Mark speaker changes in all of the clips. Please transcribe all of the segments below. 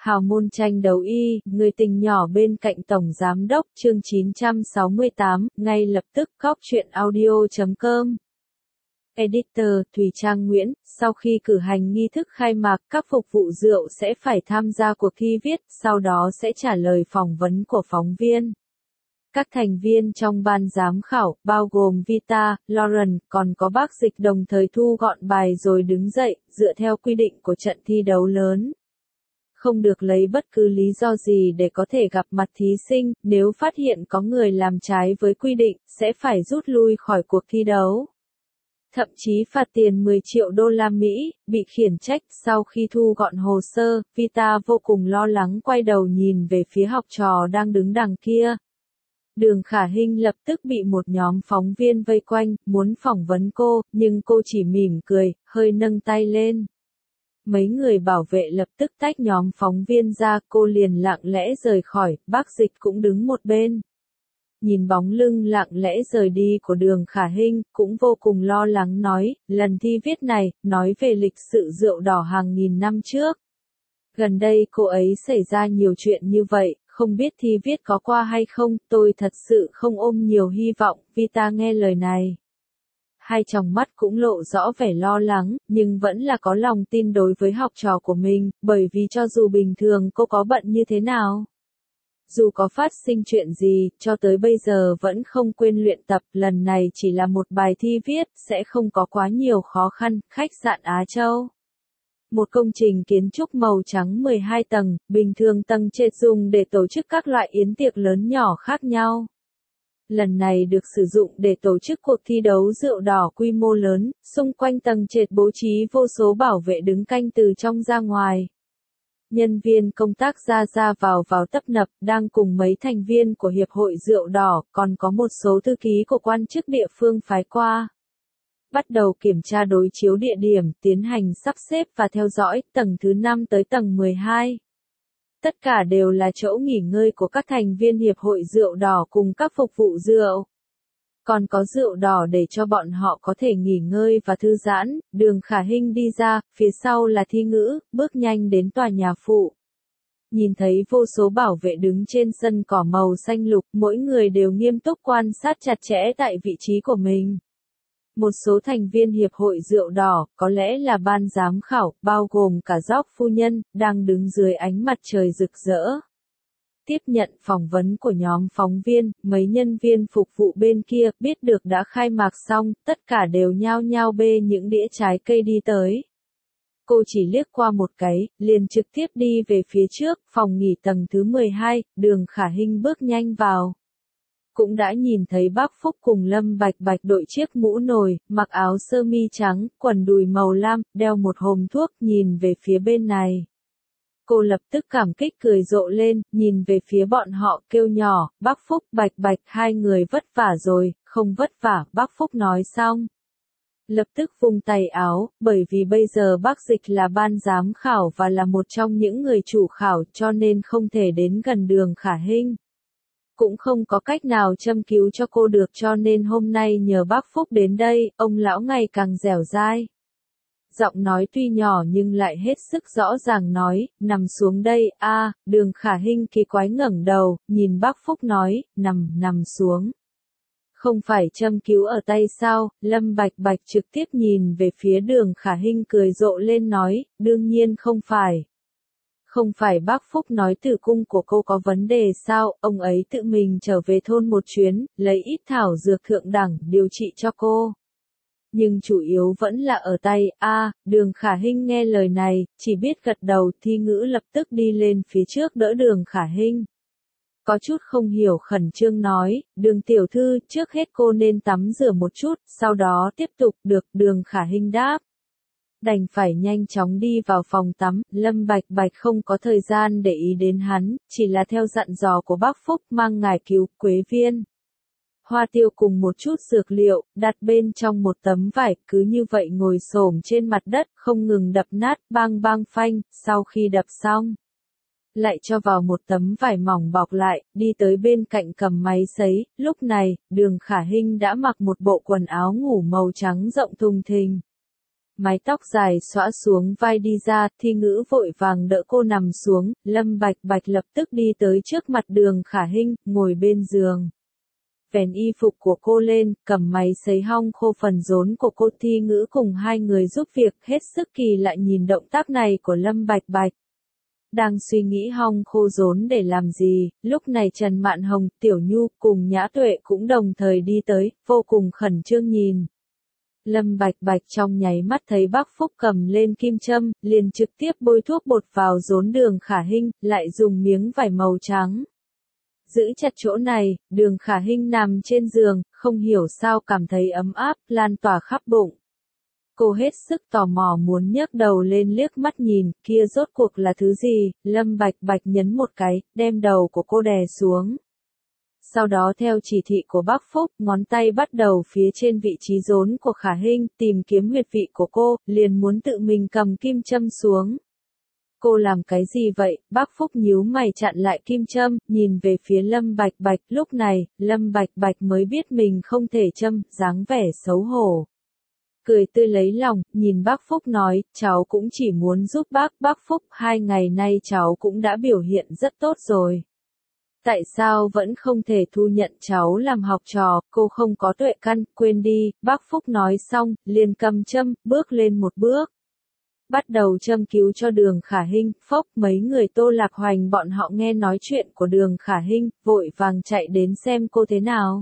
Speaker 1: Hào môn tranh đấu y, người tình nhỏ bên cạnh Tổng Giám đốc, chương 968, ngay lập tức cóc truyện audio.com. Editor, Thùy Trang Nguyễn, sau khi cử hành nghi thức khai mạc, các phục vụ rượu sẽ phải tham gia cuộc thi viết, sau đó sẽ trả lời phỏng vấn của phóng viên. Các thành viên trong ban giám khảo, bao gồm Vita, Lauren, còn có bác Dịch đồng thời thu gọn bài rồi đứng dậy, dựa theo quy định của trận thi đấu lớn. Không được lấy bất cứ lý do gì để có thể gặp mặt thí sinh, nếu phát hiện có người làm trái với quy định, sẽ phải rút lui khỏi cuộc thi đấu. Thậm chí phạt tiền 10 triệu đô la Mỹ, bị khiển trách. Sau khi thu gọn hồ sơ, Vita vô cùng lo lắng quay đầu nhìn về phía học trò đang đứng đằng kia. Đường Khả Hinh lập tức bị một nhóm phóng viên vây quanh, muốn phỏng vấn cô, nhưng cô chỉ mỉm cười, hơi nâng tay lên. Mấy người bảo vệ lập tức tách nhóm phóng viên ra, cô liền lặng lẽ rời khỏi, bác Dịch cũng đứng một bên. Nhìn bóng lưng lặng lẽ rời đi của Đường Khả Hinh, cũng vô cùng lo lắng nói, lần thi viết này, nói về lịch sử rượu đỏ hàng nghìn năm trước. Gần đây cô ấy xảy ra nhiều chuyện như vậy, không biết thi viết có qua hay không, tôi thật sự không ôm nhiều hy vọng. Vita nghe lời này. Hai tròng mắt cũng lộ rõ vẻ lo lắng, nhưng vẫn là có lòng tin đối với học trò của mình, bởi vì cho dù bình thường cô có bận như thế nào, dù có phát sinh chuyện gì, cho tới bây giờ vẫn không quên luyện tập, lần này chỉ là một bài thi viết, sẽ không có quá nhiều khó khăn. Khách sạn Á Châu. Một công trình kiến trúc màu trắng 12 tầng, bình thường tầng trệt dùng để tổ chức các loại yến tiệc lớn nhỏ khác nhau. Lần này được sử dụng để tổ chức cuộc thi đấu rượu đỏ quy mô lớn, xung quanh tầng trệt bố trí vô số bảo vệ đứng canh từ trong ra ngoài. Nhân viên công tác ra vào tấp nập, đang cùng mấy thành viên của Hiệp hội Rượu Đỏ, còn có một số thư ký của quan chức địa phương phái qua. Bắt đầu kiểm tra đối chiếu địa điểm, tiến hành sắp xếp và theo dõi, tầng thứ 5 tới tầng 12. Tất cả đều là chỗ nghỉ ngơi của các thành viên Hiệp hội Rượu Đỏ cùng các phục vụ rượu. Còn có rượu đỏ để cho bọn họ có thể nghỉ ngơi và thư giãn. Đường Khả Hinh đi ra, phía sau là Thi Ngữ, bước nhanh đến tòa nhà phụ. Nhìn thấy vô số bảo vệ đứng trên sân cỏ màu xanh lục, mỗi người đều nghiêm túc quan sát chặt chẽ tại vị trí của mình. Một số thành viên Hiệp hội Rượu Đỏ, có lẽ là ban giám khảo, bao gồm cả George phu nhân, đang đứng dưới ánh mặt trời rực rỡ. Tiếp nhận phỏng vấn của nhóm phóng viên, mấy nhân viên phục vụ bên kia biết được đã khai mạc xong, tất cả đều nhao nhao bê những đĩa trái cây đi tới. Cô chỉ liếc qua một cái, liền trực tiếp đi về phía trước, phòng nghỉ tầng thứ 12, Đường Khả Hinh bước nhanh vào. Cũng đã nhìn thấy bác Phúc cùng Lâm Bạch Bạch đội chiếc mũ nồi, mặc áo sơ mi trắng, quần đùi màu lam, đeo một hòm thuốc, nhìn về phía bên này. Cô lập tức cảm kích cười rộ lên, nhìn về phía bọn họ, kêu nhỏ, bác Phúc, Bạch Bạch, hai người vất vả rồi. Không vất vả, bác Phúc nói xong. Lập tức vung tay áo, bởi vì bây giờ bác Dịch là ban giám khảo và là một trong những người chủ khảo, cho nên không thể đến gần Đường Khả Hinh. Cũng không có cách nào châm cứu cho cô được, cho nên hôm nay nhờ bác Phúc đến đây, ông lão ngày càng dẻo dai. Giọng nói tuy nhỏ nhưng lại hết sức rõ ràng nói, nằm xuống đây. Đường Khả Hinh kỳ quái ngẩng đầu, nhìn bác Phúc nói, nằm xuống. Không phải châm cứu ở tay sao? Lâm Bạch Bạch trực tiếp nhìn về phía Đường Khả Hinh cười rộ lên nói, đương nhiên không phải. Không phải bác Phúc nói tử cung của cô có vấn đề sao, ông ấy tự mình trở về thôn một chuyến, lấy ít thảo dược thượng đẳng, điều trị cho cô. Nhưng chủ yếu vẫn là ở tay. Đường Khả Hinh nghe lời này, chỉ biết gật đầu. Thi Ngữ lập tức đi lên phía trước đỡ Đường Khả Hinh. Có chút không hiểu khẩn trương nói, Đường tiểu thư, trước hết cô nên tắm rửa một chút, sau đó tiếp tục. Được, Đường Khả Hinh đáp. Đành phải nhanh chóng đi vào phòng tắm, Lâm Bạch Bạch không có thời gian để ý đến hắn, chỉ là theo dặn dò của bác Phúc mang ngải cứu, quế viên, hoa tiêu cùng một chút dược liệu, đặt bên trong một tấm vải, cứ như vậy ngồi xổm trên mặt đất, không ngừng đập nát, bang phanh. Sau khi đập xong, lại cho vào một tấm vải mỏng bọc lại, đi tới bên cạnh cầm máy sấy. Lúc này, Đường Khả Hinh đã mặc một bộ quần áo ngủ màu trắng rộng thùng thình. mái tóc dài xõa xuống vai đi ra, Thi Ngữ vội vàng đỡ cô nằm xuống, Lâm Bạch Bạch lập tức đi tới trước mặt Đường Khả Hinh, ngồi bên giường. Vén y phục của cô lên, cầm máy sấy hong khô phần rốn của cô. Thi Ngữ cùng hai người giúp việc, hết sức kỳ lạ nhìn động tác này của Lâm Bạch Bạch. Đang suy nghĩ hong khô rốn để làm gì, lúc này Trần Mạn Hồng, Tiểu Nhu cùng Nhã Tuệ cũng đồng thời đi tới, vô cùng khẩn trương nhìn. Lâm Bạch Bạch trong nháy mắt thấy bác Phúc cầm lên kim châm, liền trực tiếp bôi thuốc bột vào rốn Đường Khả Hinh, lại dùng miếng vải màu trắng. Giữ chặt chỗ này, Đường Khả Hinh nằm trên giường, không hiểu sao cảm thấy ấm áp, lan tỏa khắp bụng. Cô hết sức tò mò muốn nhấc đầu lên liếc mắt nhìn, kia rốt cuộc là thứ gì, Lâm Bạch Bạch nhấn một cái, đem đầu của cô đè xuống. Sau đó theo chỉ thị của bác Phúc, ngón tay bắt đầu phía trên vị trí rốn của Khả Hinh, tìm kiếm huyệt vị của cô, liền muốn tự mình cầm kim châm xuống. Cô làm cái gì vậy? Bác Phúc nhíu mày chặn lại kim châm, nhìn về phía Lâm Bạch Bạch, lúc này, Lâm Bạch Bạch mới biết mình không thể châm, dáng vẻ xấu hổ. Cười tươi lấy lòng, nhìn bác Phúc nói, cháu cũng chỉ muốn giúp bác Phúc, 2 ngày nay cháu cũng đã biểu hiện rất tốt rồi. Tại sao vẫn không thể thu nhận cháu làm học trò, cô không có tuệ căn, quên đi, bác Phúc nói xong, liền cầm châm, bước lên một bước. Bắt đầu châm cứu cho Đường Khả Hinh, phốc, mấy người Tô Lạc Hoành bọn họ nghe nói chuyện của Đường Khả Hinh, vội vàng chạy đến xem cô thế nào.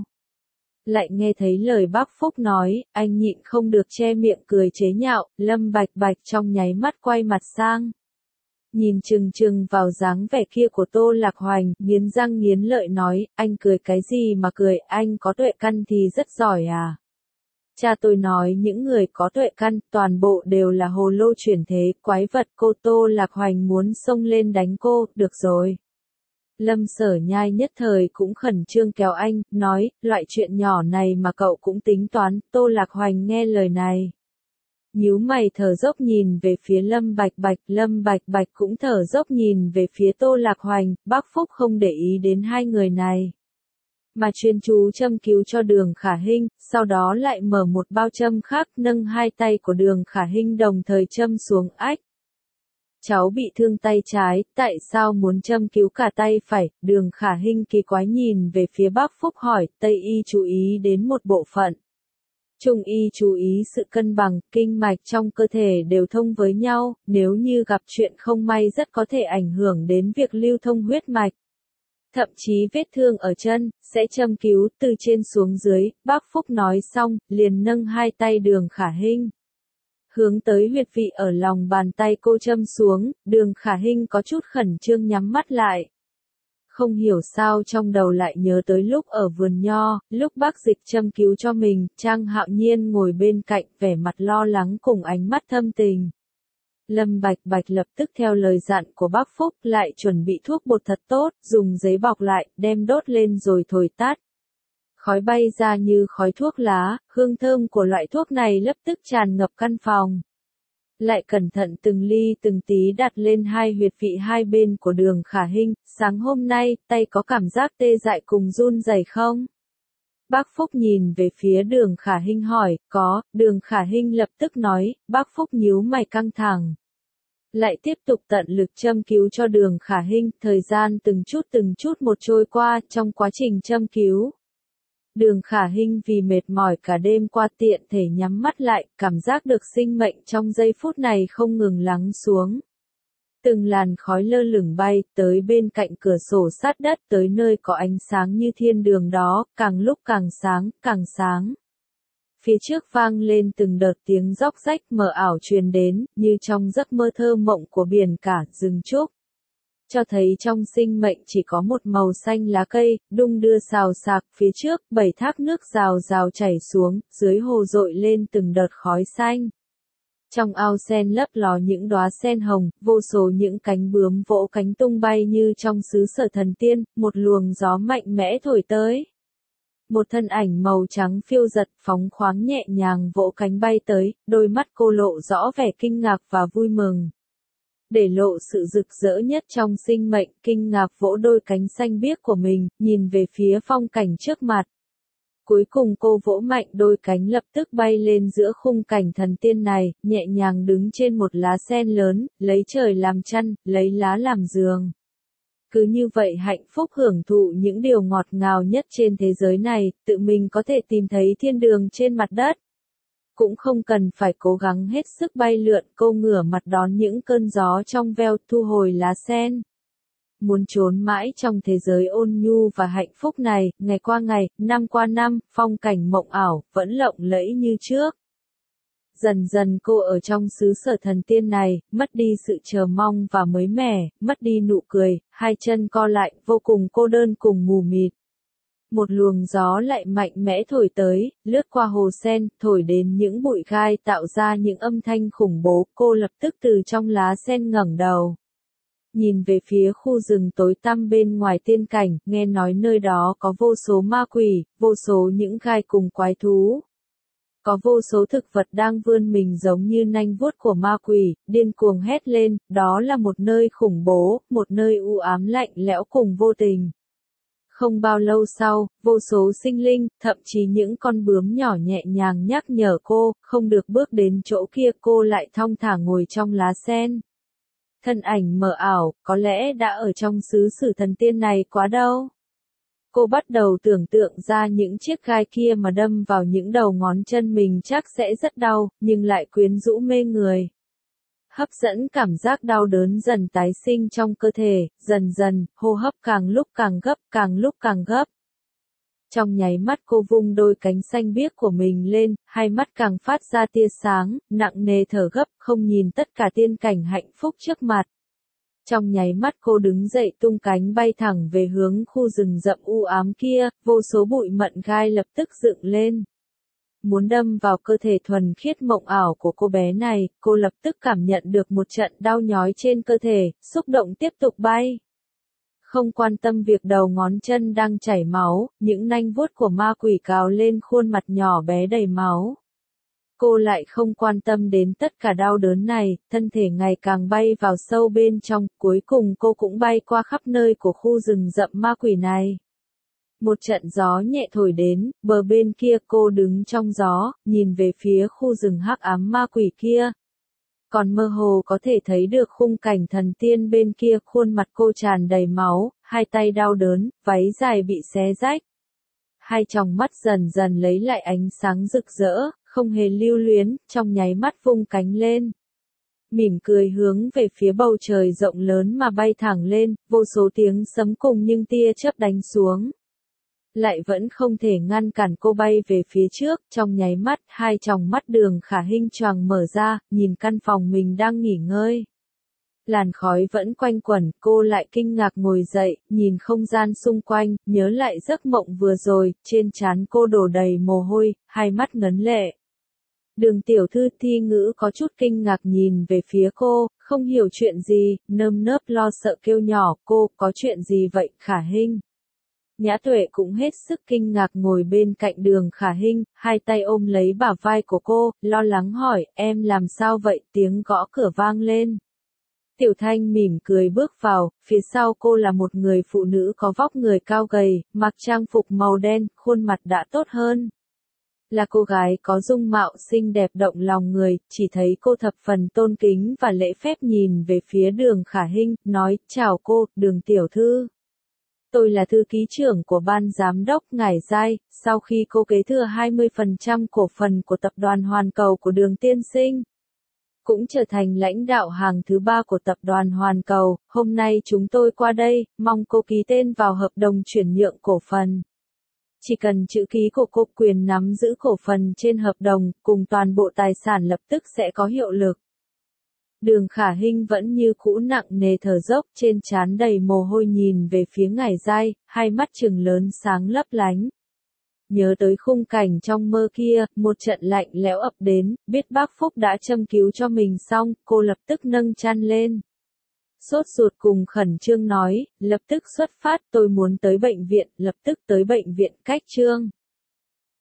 Speaker 1: Lại nghe thấy lời bác Phúc nói, anh nhịn không được che miệng cười chế nhạo, Lâm Bạch Bạch trong nháy mắt quay mặt sang. Nhìn chừng chừng vào dáng vẻ kia của Tô Lạc Hoành, nghiến răng nghiến lợi nói, anh cười cái gì mà cười, anh có tuệ căn thì rất giỏi à. Cha tôi nói những người có tuệ căn, toàn bộ đều là hồ lô chuyển thế, quái vật. Cô Tô Lạc Hoành muốn xông lên đánh cô, được rồi. Lâm Sở Nhai nhất thời cũng khẩn trương kéo anh, nói, loại chuyện nhỏ này mà cậu cũng tính toán. Tô Lạc Hoành nghe lời này, nhíu mày thở dốc nhìn về phía Lâm Bạch Bạch, Lâm Bạch Bạch cũng thở dốc nhìn về phía Tô Lạc Hoành, bác Phúc không để ý đến hai người này, mà chuyên chú châm cứu cho Đường Khả Hinh, sau đó lại mở một bao châm khác, nâng hai tay của Đường Khả Hinh đồng thời châm xuống. Ách! Cháu bị thương tay trái, tại sao muốn châm cứu cả tay phải? Đường Khả Hinh kỳ quái nhìn về phía bác Phúc hỏi, Tây y chú ý đến một bộ phận. Trung y chú ý sự cân bằng, kinh mạch trong cơ thể đều thông với nhau, nếu như gặp chuyện không may rất có thể ảnh hưởng đến việc lưu thông huyết mạch. Thậm chí vết thương ở chân, sẽ châm cứu từ trên xuống dưới, bác Phúc nói xong, liền nâng hai tay Đường Khả Hinh. Hướng tới huyệt vị ở lòng bàn tay cô châm xuống, Đường Khả Hinh có chút khẩn trương nhắm mắt lại. Không hiểu sao trong đầu lại nhớ tới lúc ở vườn nho, lúc bác Dịch châm cứu cho mình, Trang Hạo Nhiên ngồi bên cạnh, vẻ mặt lo lắng cùng ánh mắt thâm tình. Lâm Bạch Bạch lập tức theo lời dặn của bác Phúc lại chuẩn bị thuốc bột thật tốt, dùng giấy bọc lại, đem đốt lên rồi thổi tắt. Khói bay ra như khói thuốc lá, hương thơm của loại thuốc này lập tức tràn ngập căn phòng. Lại cẩn thận từng ly từng tí đặt lên hai huyệt vị hai bên của Đường Khả Hinh, sáng hôm nay, tay có cảm giác tê dại cùng run rẩy không? Bác Phúc nhìn về phía Đường Khả Hinh hỏi, có, Đường Khả Hinh lập tức nói, bác Phúc nhíu mày căng thẳng. Lại tiếp tục tận lực châm cứu cho Đường Khả Hinh, thời gian từng chút một trôi qua, trong quá trình châm cứu. Đường Khả Hinh vì mệt mỏi cả đêm qua tiện thể nhắm mắt lại, cảm giác được sinh mệnh trong giây phút này không ngừng lắng xuống. Từng làn khói lơ lửng bay tới bên cạnh cửa sổ sát đất, tới nơi có ánh sáng như thiên đường đó, càng lúc càng sáng, càng sáng. Phía trước vang lên từng đợt tiếng róc rách mờ ảo truyền đến, như trong giấc mơ thơ mộng của biển cả, rừng trúc. Cho thấy trong sinh mệnh chỉ có một màu xanh lá cây, đung đưa xào xạc, phía trước, 7 thác nước rào rào chảy xuống, dưới hồ dội lên từng đợt khói xanh. Trong ao sen lấp ló những đóa sen hồng, vô số những cánh bướm vỗ cánh tung bay như trong xứ sở thần tiên, một luồng gió mạnh mẽ thổi tới. Một thân ảnh màu trắng phiêu giật, phóng khoáng nhẹ nhàng vỗ cánh bay tới, đôi mắt cô lộ rõ vẻ kinh ngạc và vui mừng. Để lộ sự rực rỡ nhất trong sinh mệnh, kinh ngạc vỗ đôi cánh xanh biếc của mình, nhìn về phía phong cảnh trước mặt. Cuối cùng cô vỗ mạnh đôi cánh lập tức bay lên giữa khung cảnh thần tiên này, nhẹ nhàng đứng trên một lá sen lớn, lấy trời làm chăn, lấy lá làm giường. Cứ như vậy hạnh phúc hưởng thụ những điều ngọt ngào nhất trên thế giới này, tự mình có thể tìm thấy thiên đường trên mặt đất. Cũng không cần phải cố gắng hết sức bay lượn, cô ngửa mặt đón những cơn gió trong veo, thu hồi lá sen. Muốn trốn mãi trong thế giới ôn nhu và hạnh phúc này, ngày qua ngày, năm qua năm, phong cảnh mộng ảo, vẫn lộng lẫy như trước. Dần dần cô ở trong xứ sở thần tiên này, mất đi sự chờ mong và mới mẻ, mất đi nụ cười, hai chân co lại, vô cùng cô đơn cùng mù mịt. Một luồng gió lại mạnh mẽ thổi tới, lướt qua hồ sen, thổi đến những bụi gai tạo ra những âm thanh khủng bố, cô lập tức từ trong lá sen ngẩng đầu. Nhìn về phía khu rừng tối tăm bên ngoài tiên cảnh, nghe nói nơi đó có vô số ma quỷ, vô số những gai cùng quái thú. Có vô số thực vật đang vươn mình giống như nanh vuốt của ma quỷ, điên cuồng hét lên, đó là một nơi khủng bố, một nơi u ám lạnh lẽo cùng vô tình. Không bao lâu sau, vô số sinh linh, thậm chí những con bướm nhỏ nhẹ nhàng nhắc nhở cô, không được bước đến chỗ kia, cô lại thong thả ngồi trong lá sen. Thân ảnh mờ ảo, có lẽ đã ở trong xứ sử thần tiên này quá đâu. Cô bắt đầu tưởng tượng ra những chiếc gai kia mà đâm vào những đầu ngón chân mình chắc sẽ rất đau, nhưng lại quyến rũ mê người. Hấp dẫn cảm giác đau đớn dần tái sinh trong cơ thể, dần dần, hô hấp càng lúc càng gấp, càng lúc càng gấp. Trong nháy mắt cô vung đôi cánh xanh biếc của mình lên, hai mắt càng phát ra tia sáng, nặng nề thở gấp, không nhìn tất cả tiên cảnh hạnh phúc trước mặt. Trong nháy mắt cô đứng dậy tung cánh bay thẳng về hướng khu rừng rậm u ám kia, vô số bụi mận gai lập tức dựng lên. Muốn đâm vào cơ thể thuần khiết mộng ảo của cô bé này, cô lập tức cảm nhận được một trận đau nhói trên cơ thể, xúc động tiếp tục bay. Không quan tâm việc đầu ngón chân đang chảy máu, những nanh vuốt của ma quỷ cào lên khuôn mặt nhỏ bé đầy máu. Cô lại không quan tâm đến tất cả đau đớn này, thân thể ngày càng bay vào sâu bên trong, cuối cùng cô cũng bay qua khắp nơi của khu rừng rậm ma quỷ này. Một trận gió nhẹ thổi đến, bờ bên kia cô đứng trong gió, nhìn về phía khu rừng hắc ám ma quỷ kia. Còn mơ hồ có thể thấy được khung cảnh thần tiên bên kia, khuôn mặt cô tràn đầy máu, hai tay đau đớn, váy dài bị xé rách. Hai tròng mắt dần dần lấy lại ánh sáng rực rỡ, không hề lưu luyến, trong nháy mắt vung cánh lên. Mỉm cười hướng về phía bầu trời rộng lớn mà bay thẳng lên, vô số tiếng sấm cùng những tia chớp đánh xuống. Lại vẫn không thể ngăn cản cô bay về phía trước, trong nháy mắt, hai tròng mắt Đường Khả Hinh choàng mở ra, nhìn căn phòng mình đang nghỉ ngơi. Làn khói vẫn quanh quẩn, cô lại kinh ngạc ngồi dậy, nhìn không gian xung quanh, nhớ lại giấc mộng vừa rồi, trên trán cô đổ đầy mồ hôi, hai mắt ngấn lệ. Đường tiểu thư Thi Ngữ có chút kinh ngạc nhìn về phía cô, không hiểu chuyện gì, nơm nớp lo sợ kêu nhỏ, cô, có chuyện gì vậy, Khả Hinh? Nhã Tuệ cũng hết sức kinh ngạc ngồi bên cạnh Đường Khả Hinh, hai tay ôm lấy bả vai của cô, lo lắng hỏi, em làm sao vậy, tiếng gõ cửa vang lên. Tiểu Thanh mỉm cười bước vào, phía sau cô là một người phụ nữ có vóc người cao gầy, mặc trang phục màu đen, khuôn mặt đã tốt hơn. Là cô gái có dung mạo xinh đẹp động lòng người, chỉ thấy cô thập phần tôn kính và lễ phép nhìn về phía Đường Khả Hinh, nói, chào cô, Đường tiểu thư. Tôi là thư ký trưởng của ban giám đốc Ngải Giai, sau khi cô kế thừa 20% cổ phần của tập đoàn Hoàn Cầu của Đường tiên sinh, cũng trở thành lãnh đạo hàng thứ 3 của tập đoàn Hoàn Cầu, hôm nay chúng tôi qua đây, mong cô ký tên vào hợp đồng chuyển nhượng cổ phần. Chỉ cần chữ ký của cô, quyền nắm giữ cổ phần trên hợp đồng, cùng toàn bộ tài sản lập tức sẽ có hiệu lực. Đường Khả Hinh vẫn như cũ nặng nề thở dốc, trên trán đầy mồ hôi nhìn về phía Ngải Giai, hai mắt trừng lớn sáng lấp lánh. Nhớ tới khung cảnh trong mơ kia, một trận lạnh lẽo ập đến, biết bác Phúc đã châm cứu cho mình xong, cô lập tức nâng chăn lên. Sốt ruột cùng khẩn trương nói, lập tức xuất phát, tôi muốn tới bệnh viện, lập tức tới bệnh viện Cách Trương.